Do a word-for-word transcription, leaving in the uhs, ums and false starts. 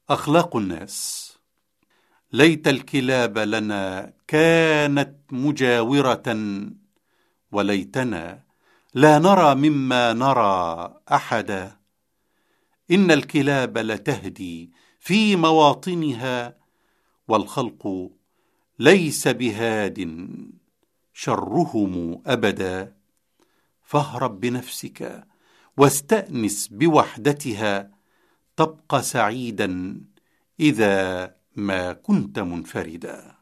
أخلاق الناس. ليت الكلاب لنا كانت مجاورة، وليتنا لا نرى مما نرى أحدا. إن الكلاب لتهدي في مواطنها، والخلق ليس بهاد شرهم أبدا. فاهرب بنفسك واستأنس بوحدتها، تبقى سعيدا إذا ما كنت منفردا.